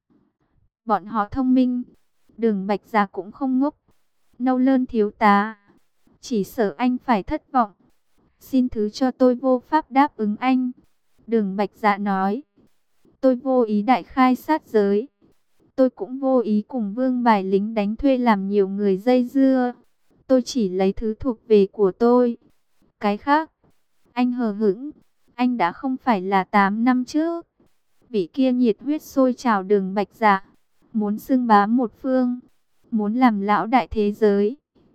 Bọn họ thông minh, Đường Bạch Dạ cũng không ngốc. Nâu Lơn thiếu tá, chỉ sợ anh phải thất vọng. Xin thứ cho tôi vô pháp đáp ứng anh. Đường Bạch Dạ nói, tôi vô ý đại khai sát giới. Tôi cũng vô ý cùng Vương Bài lính đánh thuê làm nhiều người dây dưa. Tôi chỉ lấy thứ thuộc về của tôi. Cái khác, anh hờ hững. Anh đã không phải là 8 năm trước. Vị kia nhiệt huyết sôi trào Đường Bạch Dạ, muốn xưng bá một phương, muốn làm lão đại thế giới.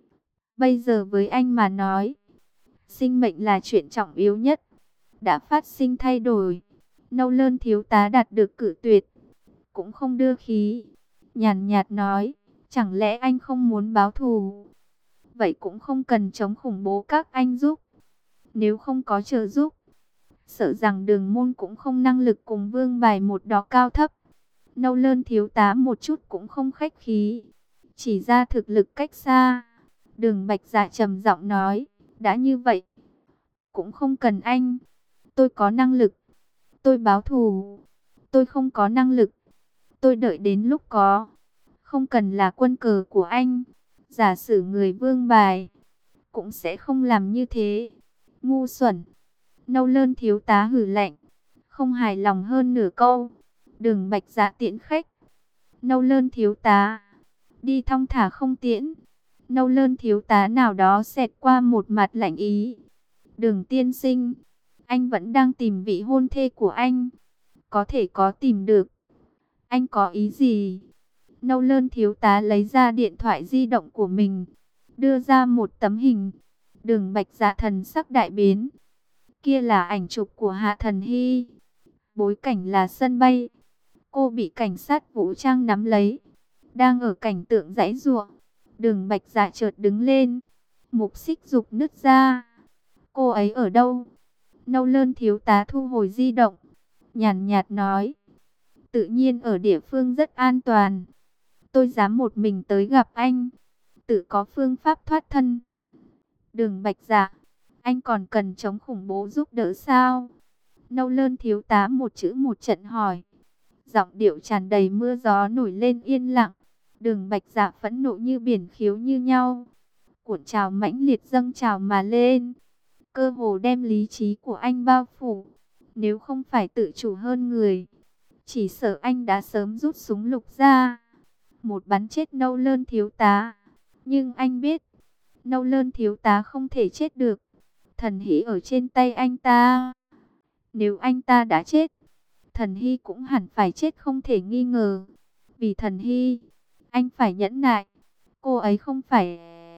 Bây giờ với anh mà nói, sinh mệnh là chuyện trọng yếu nhất. Đã phát sinh thay đổi. Nâu Lơn thiếu tá đạt được cử tuyệt, cũng không đưa khí, nhàn nhạt nói, chẳng lẽ anh không muốn báo thù? Vậy cũng không cần chống khủng bố các anh giúp. Nếu không có trợ giúp, sợ rằng Đường môn cũng không năng lực cùng Vương Bài một đọ cao thấp. Nâu Lơn thiếu tá một chút cũng không khách khí, chỉ ra thực lực cách xa. Đường Bạch Dạ trầm giọng nói, đã như vậy, cũng không cần anh. Tôi có năng lực, tôi báo thù. Tôi không có năng lực, tôi đợi đến lúc có. Không cần là quân cờ của anh. Giả sử người Vương Bài, cũng sẽ không làm như thế. Ngu xuẩn. Nâu Lơn thiếu tá hử lạnh, không hài lòng hơn nửa câu. Đường Bạch Dạ tiễn khách. Nâu Lơn thiếu tá, đi thong thả không tiễn. Nâu Lơn thiếu tá nào đó xẹt qua một mặt lạnh ý. Đường tiên sinh, anh vẫn đang tìm vị hôn thê của anh. Có thể có tìm được. Anh có ý gì? Nâu Lơn thiếu tá lấy ra điện thoại di động của mình, đưa ra một tấm hình. Đường Bạch Dạ thần sắc đại biến. Kia là ảnh chụp của Hạ Thần Hy. Bối cảnh là sân bay. Cô bị cảnh sát vũ trang nắm lấy, đang ở cảnh tượng giãy giụa. Đường Bạch Dạ chợt đứng lên, mục xích dục nứt ra. Cô ấy ở đâu? Nâu Lơn thiếu tá thu hồi di động, nhàn nhạt nói, tự nhiên ở địa phương rất an toàn. Tôi dám một mình tới gặp anh, tự có phương pháp thoát thân. Đường Bạch Dạ, anh còn cần chống khủng bố giúp đỡ sao? Nâu Lơn thiếu tá một chữ một trận hỏi. Giọng điệu tràn đầy mưa gió nổi lên yên lặng. Đường Bạch Dạ phẫn nộ như biển khiếu như nhau, cuộn trào mãnh liệt dâng trào mà lên, cơ hồ đem lý trí của anh bao phủ. Nếu không phải tự chủ hơn người, chỉ sợ anh đã sớm rút súng lục ra, một bắn chết Nâu Lơn thiếu tá. Nhưng anh biết, Nâu Lơn thiếu tá không thể chết được. Thần Hy ở trên tay anh ta. Nếu anh ta đã chết, Thần Hy cũng hẳn phải chết không thể nghi ngờ. Vì Thần Hy, anh phải nhẫn nại. Cô ấy không phải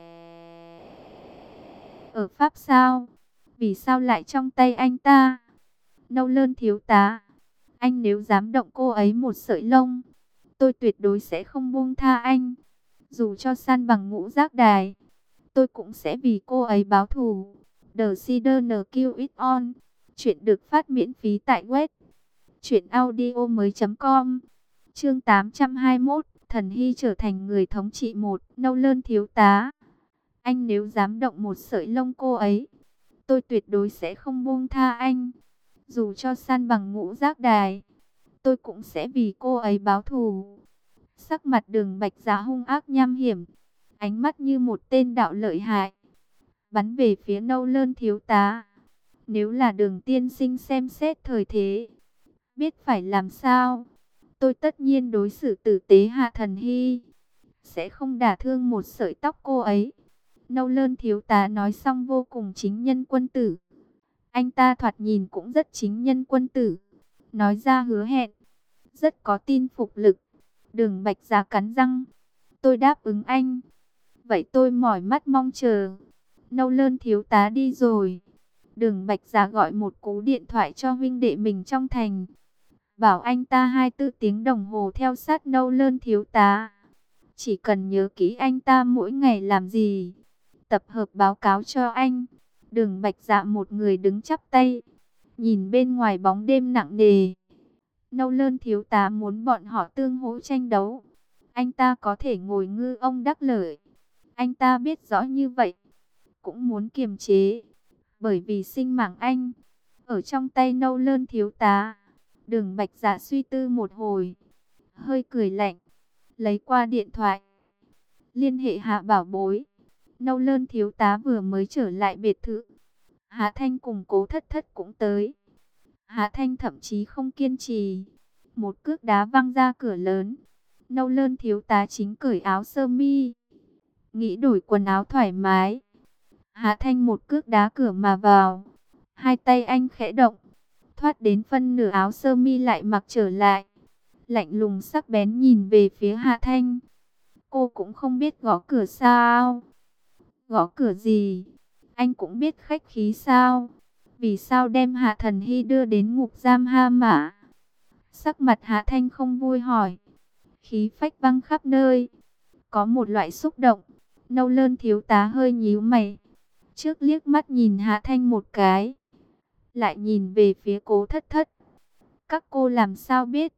ở Pháp sao? Vì sao lại trong tay anh ta? Nâu Lơn thiếu tá, anh nếu dám động cô ấy một sợi lông, tôi tuyệt đối sẽ không buông tha anh. Dù cho san bằng Ngũ Giác Đài, tôi cũng sẽ vì cô ấy báo thù. The Sider Kill It On. Chuyện được phát miễn phí tại web truyệnaudiomoi.com. Chương 821, Thần Hy trở thành người thống trị một. Nâu Lơn thiếu tá, anh nếu dám động một sợi lông cô ấy, tôi tuyệt đối sẽ không buông tha anh. Dù cho san bằng Ngũ Giác Đài, tôi cũng sẽ vì cô ấy báo thù. Sắc mặt Đường Bạch Dạ hung ác nham hiểm, ánh mắt như một tên đạo lợi hại, bắn về phía Nâu Lơn thiếu tá. Nếu là Đường tiên sinh xem xét thời thế, biết phải làm sao, tôi tất nhiên đối xử tử tế Hạ Thần Hy. sẽ không đả thương một sợi tóc cô ấy. Nâu Lơn thiếu tá nói xong vô cùng chính nhân quân tử. Anh ta thoạt nhìn cũng rất chính nhân quân tử, nói ra hứa hẹn, rất có tin phục lực. Đường Bạch Giá cắn răng, tôi đáp ứng anh. Vậy tôi mỏi mắt mong chờ. Nâu Lơn thiếu tá đi rồi. Đường Bạch Giá gọi một cú điện thoại cho huynh đệ mình trong thành, bảo anh ta 24 tiếng đồng hồ theo sát Nâu Lơn thiếu tá. Chỉ cần nhớ kỹ anh ta mỗi ngày làm gì, tập hợp báo cáo cho anh. Đường Bạch Dạ một người đứng chắp tay, nhìn bên ngoài bóng đêm nặng nề. Nâu Lơn thiếu tá muốn bọn họ tương hỗ tranh đấu. Anh ta có thể ngồi ngư ông đắc lợi. Anh ta biết rõ như vậy, cũng muốn kiềm chế, bởi vì sinh mạng anh ở trong tay Nâu Lơn thiếu tá. Đường Bạch Dạ suy tư một hồi, hơi cười lạnh, lấy qua điện thoại, liên hệ Hạ Bảo Bối. Nâu Lơn thiếu tá vừa mới trở lại biệt thự, Hạ Thanh cùng Cố Thất Thất cũng tới. Hạ Thanh thậm chí không kiên trì, một cước đá văng ra cửa lớn. Nâu Lơn thiếu tá chính cởi áo sơ mi, nghĩ đổi quần áo thoải mái. Hạ Thanh một cước đá cửa mà vào, hai tay anh khẽ động, thoát đến phân nửa áo sơ mi lại mặc trở lại. Lạnh lùng sắc bén nhìn về phía Hạ Thanh. Cô cũng không biết gõ cửa sao? Gõ cửa gì? Anh cũng biết khách khí sao? Vì sao đem Hạ Thần Hy đưa đến ngục giam Ha Mã? Sắc mặt Hạ Thanh không vui hỏi. Khí phách văng khắp nơi. Có một loại xúc động. Nâu Lơn thiếu tá hơi nhíu mày, trước liếc mắt nhìn Hạ Thanh một cái, lại nhìn về phía Cố Thất Thất. Các cô làm sao biết?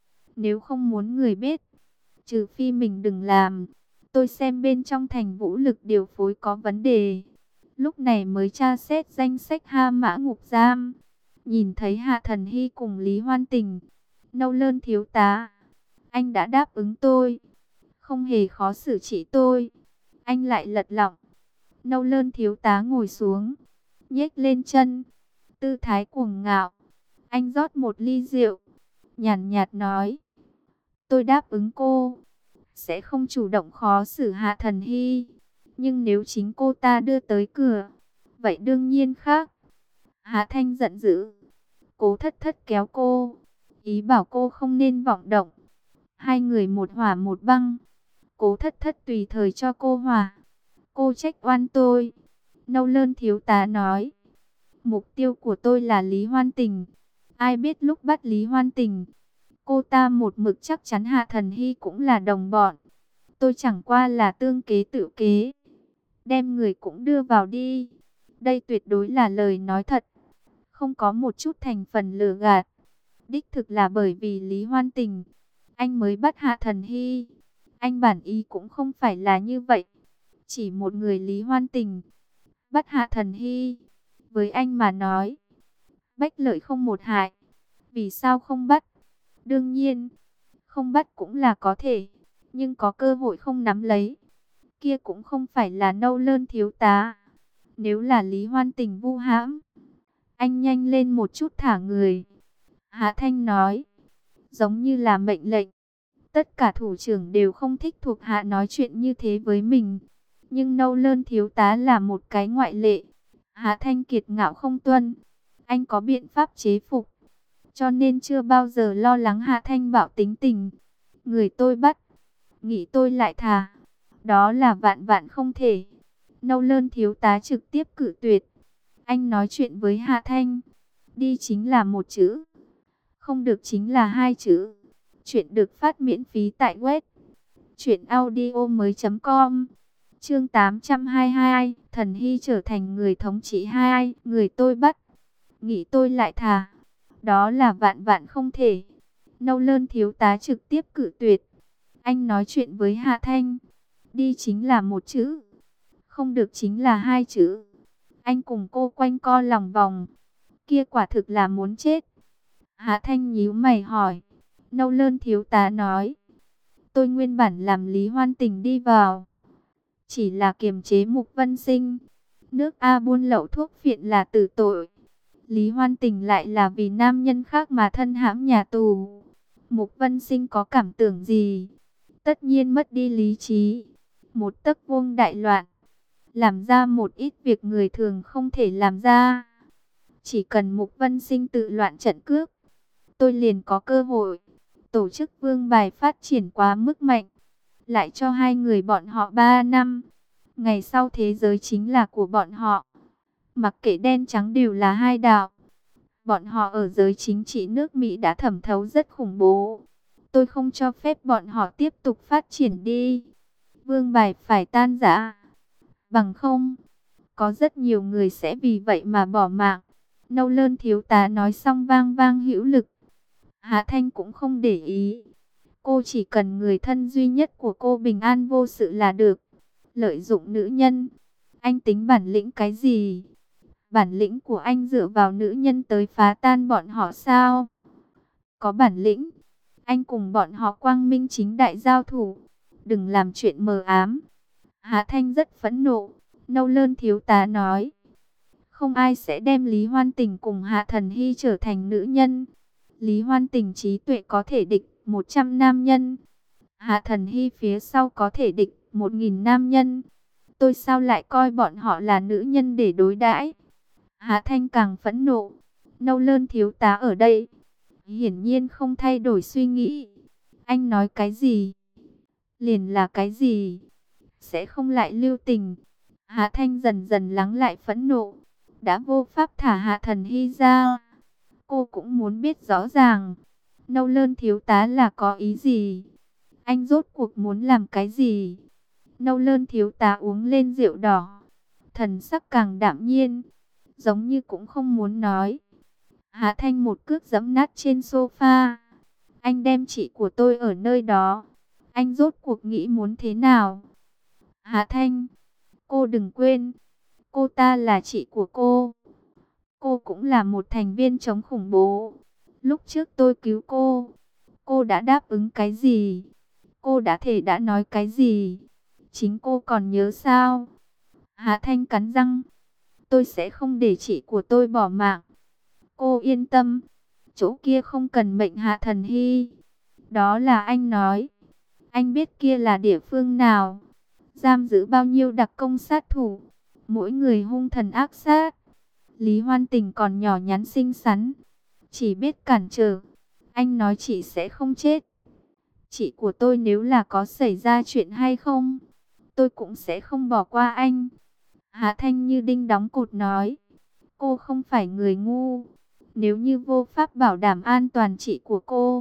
Nếu không muốn người biết, trừ phi mình đừng làm. Tôi xem bên trong thành vũ lực điều phối có vấn đề, lúc này mới tra xét danh sách Ha Mã ngục giam. Nhìn thấy Hạ Thần Hy cùng Lý Hoan Tình. Nâu Lơn thiếu tá, anh đã đáp ứng tôi, không hề khó xử trị tôi. Anh lại lật lọng. Nâu Lơn thiếu tá ngồi xuống, nhếch lên chân, tư thái cuồng ngạo. Anh rót một ly rượu, nhàn nhạt nói, tôi đáp ứng cô, sẽ không chủ động khó xử Hạ Thần Hy. Nhưng nếu chính cô ta đưa tới cửa, vậy đương nhiên khác. Hạ Thanh giận dữ. Cố Thất Thất kéo cô, ý bảo cô không nên vọng động. Hai người một hỏa một băng. Cố Thất Thất tùy thời cho cô hỏa. Cô trách oan tôi. Nâu Lơn thiếu tá nói, mục tiêu của tôi là Lý Hoan Tình. Ai biết lúc bắt Lý Hoan Tình, cô ta một mực chắc chắn Hạ Thần Hy cũng là đồng bọn. Tôi chẳng qua là tương kế tự kế, đem người cũng đưa vào đi. Đây tuyệt đối là lời nói thật, không có một chút thành phần lừa gạt. Đích thực là bởi vì Lý Hoan Tình, anh mới bắt Hạ Thần Hy. Anh bản ý cũng không phải là như vậy. Chỉ một người Lý Hoan Tình, bắt Hạ Thần Hy, với anh mà nói, bách lợi không một hại. Vì sao không bắt? Đương nhiên, không bắt cũng là có thể, nhưng có cơ hội không nắm lấy, kia cũng không phải là Nâu Lơn thiếu tá. Nếu là Lý Hoan Tình vu hãm, anh nhanh lên một chút thả người. Hạ Thanh nói, giống như là mệnh lệnh. Tất cả thủ trưởng đều không thích thuộc hạ nói chuyện như thế với mình, nhưng Nâu Lơn thiếu tá là một cái ngoại lệ. Hạ Thanh kiệt ngạo không tuân, anh có biện pháp chế phục, cho nên chưa bao giờ lo lắng Hạ Thanh bạo tính tình. Người tôi bắt, nghĩ tôi lại thả, đó là vạn vạn không thể. Nâu Lơn thiếu tá trực tiếp cự tuyệt. Anh nói chuyện với Hạ Thanh, đi chính là một chữ, không được chính là hai chữ. Chuyện được phát miễn phí tại web truyệnaudiomoi.com. Chương 822, Thần Hy trở thành người thống trị hai. Người tôi bắt, nghĩ tôi lại thả, đó là vạn vạn không thể. Nâu Lơn thiếu tá trực tiếp cự tuyệt. Anh nói chuyện với Hạ Thanh, đi chính là một chữ, không được chính là hai chữ. Anh cùng cô quanh co lòng vòng, kia quả thực là muốn chết. Hạ Thanh nhíu mày hỏi. Nâu Lơn thiếu tá nói, tôi nguyên bản làm Lý Hoan Tình đi vào, chỉ là kiềm chế Mục Vân Sinh. Nước A buôn lậu thuốc phiện là tử tội, Lý Hoan Tình lại là vì nam nhân khác mà thân hãm nhà tù. Mục Vân Sinh có cảm tưởng gì? tất nhiên mất đi lý trí. Một tấc vuông đại loạn, làm ra một ít việc người thường không thể làm ra. Chỉ cần Mục Vân Sinh tự loạn trận cước, tôi liền có cơ hội. Tổ chức Vương Bài phát triển quá mức mạnh, lại cho hai người bọn họ 3 năm. Ngày sau thế giới chính là của bọn họ. Mặc kệ đen trắng đều là hai đạo. Bọn họ ở giới chính trị nước Mỹ đã thẩm thấu rất khủng bố. Tôi không cho phép bọn họ tiếp tục phát triển đi. Vương Bài phải tan rã. Bằng không, có rất nhiều người sẽ vì vậy mà bỏ mạng. Nâu Lơn thiếu tá nói xong vang vang hữu lực. Hạ Thanh cũng không để ý. Cô chỉ cần người thân duy nhất của cô bình an vô sự là được. Lợi dụng nữ nhân. Anh tính bản lĩnh cái gì? Bản lĩnh của anh dựa vào nữ nhân tới phá tan bọn họ sao? Có bản lĩnh, anh cùng bọn họ quang minh chính đại giao thủ. Đừng làm chuyện mờ ám. Hạ Thanh rất phẫn nộ. Nâu Lơn thiếu tá nói. Không ai sẽ đem Lý Hoan Tình cùng Hạ Thần Hy trở thành nữ nhân. Lý Hoan Tình trí tuệ có thể địch 100 nam nhân. Hạ Thần Hy phía sau có thể địch 1000 nam nhân. Tôi sao lại coi bọn họ là nữ nhân để đối đãi? Hạ Thanh càng phẫn nộ. Nâu Lơn thiếu tá ở đây hiển nhiên không thay đổi suy nghĩ. Anh nói cái gì liền là cái gì, sẽ không lại lưu tình. Hạ Thanh dần dần lắng lại phẫn nộ. Đã vô pháp thả Hạ Thần Hy ra, cô cũng muốn biết rõ ràng Nâu Lơn thiếu tá là có ý gì. Anh rốt cuộc muốn làm cái gì? Nâu Lơn thiếu tá uống lên rượu đỏ, thần sắc càng đạm nhiên, giống như cũng không muốn nói. Hạ Thanh một cước giẫm nát trên sofa. Anh đem chị của tôi ở nơi đó, anh rốt cuộc nghĩ muốn thế nào? Hạ Thanh, cô đừng quên, cô ta là chị của cô. Cô cũng là một thành viên chống khủng bố. Lúc trước tôi cứu cô đã đáp ứng cái gì? Cô đã thể đã nói cái gì? Chính cô còn nhớ sao? Hạ Thanh cắn răng. Tôi sẽ không để chị của tôi bỏ mạng. Cô yên tâm, chỗ kia không cần mệnh Hạ Thần Hy. Đó là anh nói. Anh biết kia là địa phương nào, giam giữ bao nhiêu đặc công sát thủ, mỗi người hung thần ác sát. Lý Hoan Tình còn nhỏ nhắn xinh xắn, chỉ biết cản trở. Anh nói chị sẽ không chết. Chị của tôi nếu là có xảy ra chuyện hay không, tôi cũng sẽ không bỏ qua anh. Hạ Thanh như đinh đóng cột nói. Cô không phải người ngu. Nếu như vô pháp bảo đảm an toàn chị của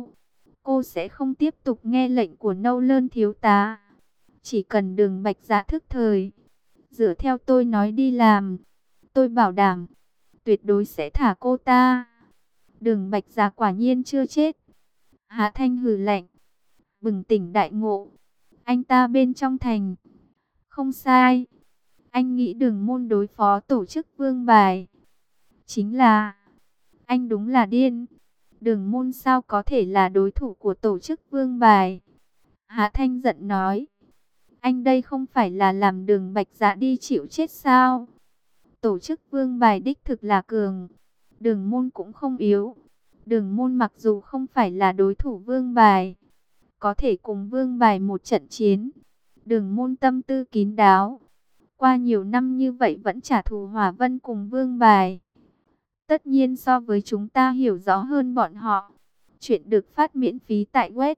cô sẽ không tiếp tục nghe lệnh của Nâu Lơn thiếu tá. Chỉ cần Đường Bạch Dạ thức thời, dựa theo tôi nói đi làm, tôi bảo đảm tuyệt đối sẽ thả cô ta. Đường Bạch Dạ quả nhiên chưa chết. Hạ Thanh hừ lạnh, bừng tỉnh đại ngộ. Anh ta bên trong thành. Không sai. Anh nghĩ Đường Môn đối phó tổ chức Vương Bài. Chính là, anh đúng là điên. Đường Môn sao có thể là đối thủ của tổ chức Vương Bài? Hạ Thanh giận nói. Anh đây không phải là làm Đường Bạch Dạ đi chịu chết sao? Tổ chức Vương Bài đích thực là cường, Đường Môn cũng không yếu. Đường Môn mặc dù không phải là đối thủ Vương Bài, có thể cùng Vương Bài một trận chiến. Đường Môn tâm tư kín đáo, qua nhiều năm như vậy vẫn trả thù Hỏa Vân cùng Vương Bài. Tất nhiên so với chúng ta hiểu rõ hơn bọn họ. Chuyện được phát miễn phí tại web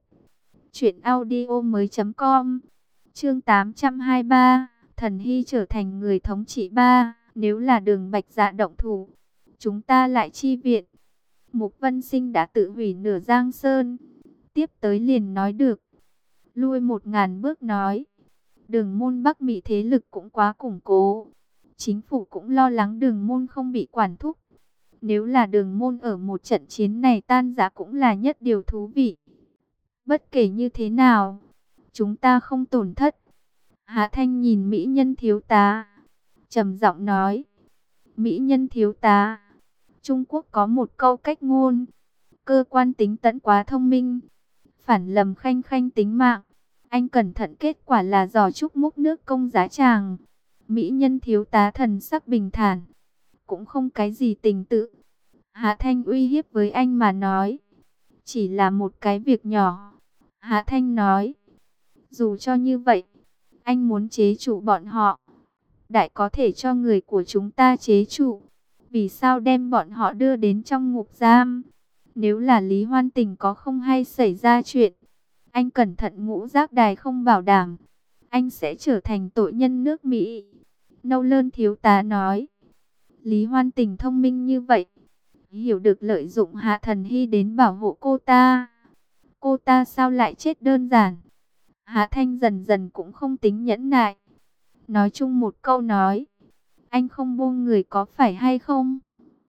truyệnaudiomoi.com. Chương 823, Thần Hy trở thành người thống trị 3. Nếu là Đường Bạch Dạ động thủ, chúng ta lại chi viện. Mục Vân Sinh đã tự hủy nửa Giang Sơn, tiếp tới liền nói được. Lui 1000 bước nói, Đường Môn Bắc Mỹ thế lực cũng quá củng cố. Chính phủ cũng lo lắng Đường Môn không bị quản thúc. Nếu là Đường Môn ở một trận chiến này tan rã cũng là nhất điều thú vị. Bất kể như thế nào, chúng ta không tổn thất. Hạ Thanh nhìn mỹ nhân thiếu tá, trầm giọng nói. Mỹ nhân thiếu tá, Trung Quốc có một câu cách ngôn. Cơ quan tính tẫn quá thông minh, phản lầm khanh khanh tính mạng. Anh cẩn thận kết quả là giò trúc múc nước công giá tràng. Mỹ nhân thiếu tá thần sắc bình thản, cũng không cái gì tình tự. Hạ Thanh uy hiếp với anh mà nói, chỉ là một cái việc nhỏ. Hạ Thanh nói, Dù cho như vậy, anh muốn chế trụ bọn họ. Đại có thể cho người của chúng ta chế trụ. Vì sao đem bọn họ đưa đến trong ngục giam? Nếu là Lý Hoan Tình có không hay xảy ra chuyện, anh cẩn thận ngũ giác đài không bảo đảm, anh sẽ trở thành tội nhân nước Mỹ. Nâu Lơn thiếu tá nói. Lý Hoan Tình thông minh như vậy, hiểu được lợi dụng Hạ Thần Hy đến bảo hộ cô ta. Cô ta sao lại chết đơn giản? Hạ Thanh dần dần cũng không tính nhẫn nại. Nói chung một câu nói, anh không buông người có phải hay không?